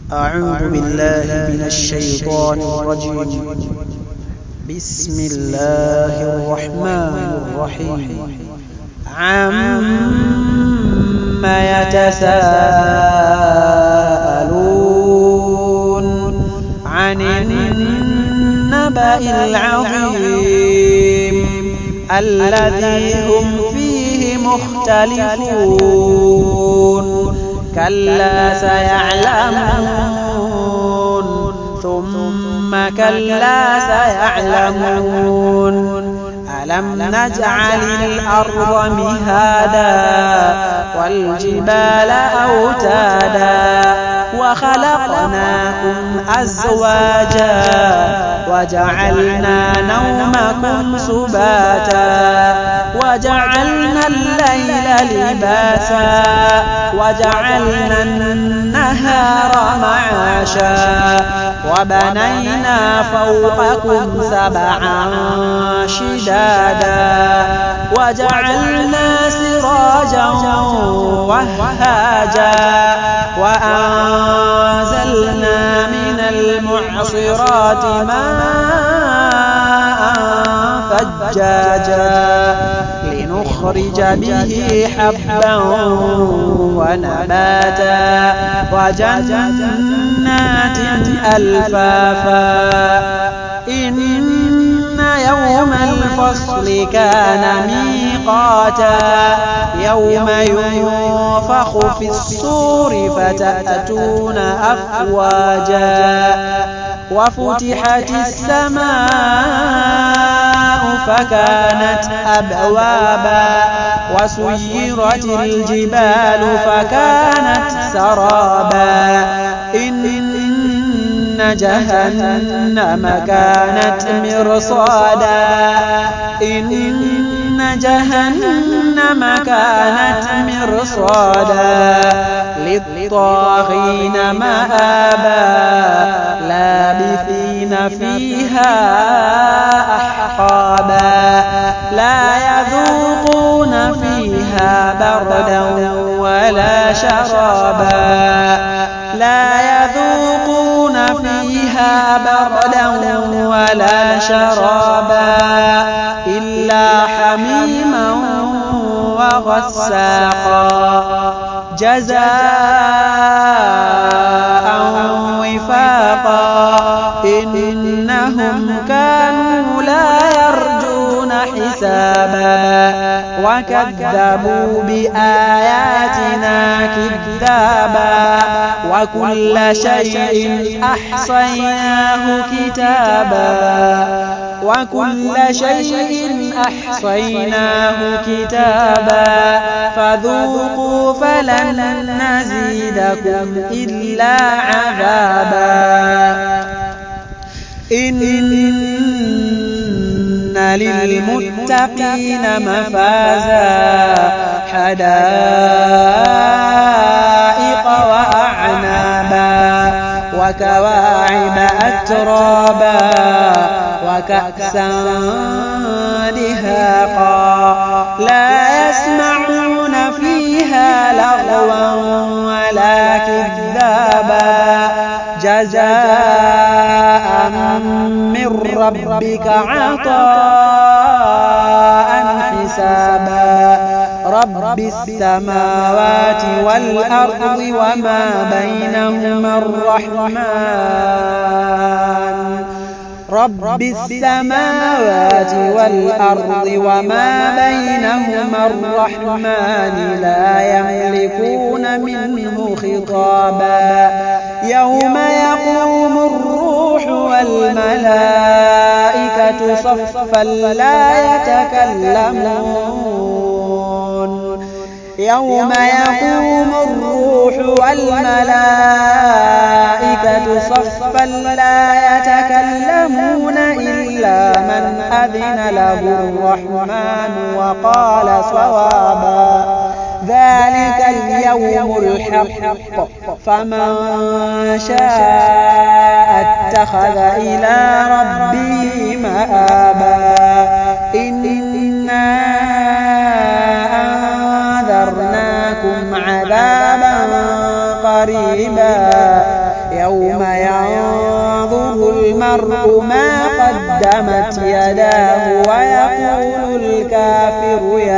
أعوذ بالله من الشيطان الرجيم. بسم الله الرحمن الرحيم. عَمَّ يتساءلون عن النبأ العظيم الذي هم فيه مختلفون كلا سيعلمون ثم كلا سيعلمون ألم نجعل الأرض مهادا والجبال أوتادا وخلقناكم أزواجا وجعلنا نومكم سباتا وجعلنا الليل لباسا وجعلنا النهار معاشا وبنينا فوقكم سبعا شدادا وجعلنا سراجا وهاجا وأنزلنا من المعصرات ماء ثجاجا لنخرج به حبا ونباتا وجنات ألفافا إن يوم الفصل كان ميقاتا يوم ينفخ في الصور فتأتون أفواجا وفتحت السماء فكانت أبوابا وسيرت الجبال فكانت سرابا إن جهنم كانت مرصادا إن جهنم كانت مرصادا للطاغين مآبا لابثين فيها أحقابا لا يذوقون فيها بردا ولا شرابا لا يذوقون فيها بردا ولا شرابا إلا حميما وغساقا جزاء وفاقا إنهم كانوا لا يرجون حسابا وكذبوا بآياتنا كذابا وكل شيء أحصيناه كتابا وكل شيء أحصيناه كتابا فذوقوا فلن نزيدكم إلا عذابا إن للمتقين مفازا حدائق وأعنابا وكواعب أترابا وكأسا دهاقا لا يسمعون فيها لغوا ولا كذابا جزاء من ربك عطاء حسابا رب السماوات والأرض وما بينهما الرحمن رب السماوات والأرض وما بينهما الرحمن لا يملكون منه خطابا يوم يقوم الروح والملائكة صفا لا يتكلمون يوم يقوم الروح والملائكة صفا لا يتكلمون إلا من أذن له الرحمن وقال صوابا ذلك اليوم الحق فمن شاء اتخذ إلى ربه مآبا إنا أنذرناكم عذابا قريبا يوم ينظر المرء ما قدمت يداه ويقول الكافر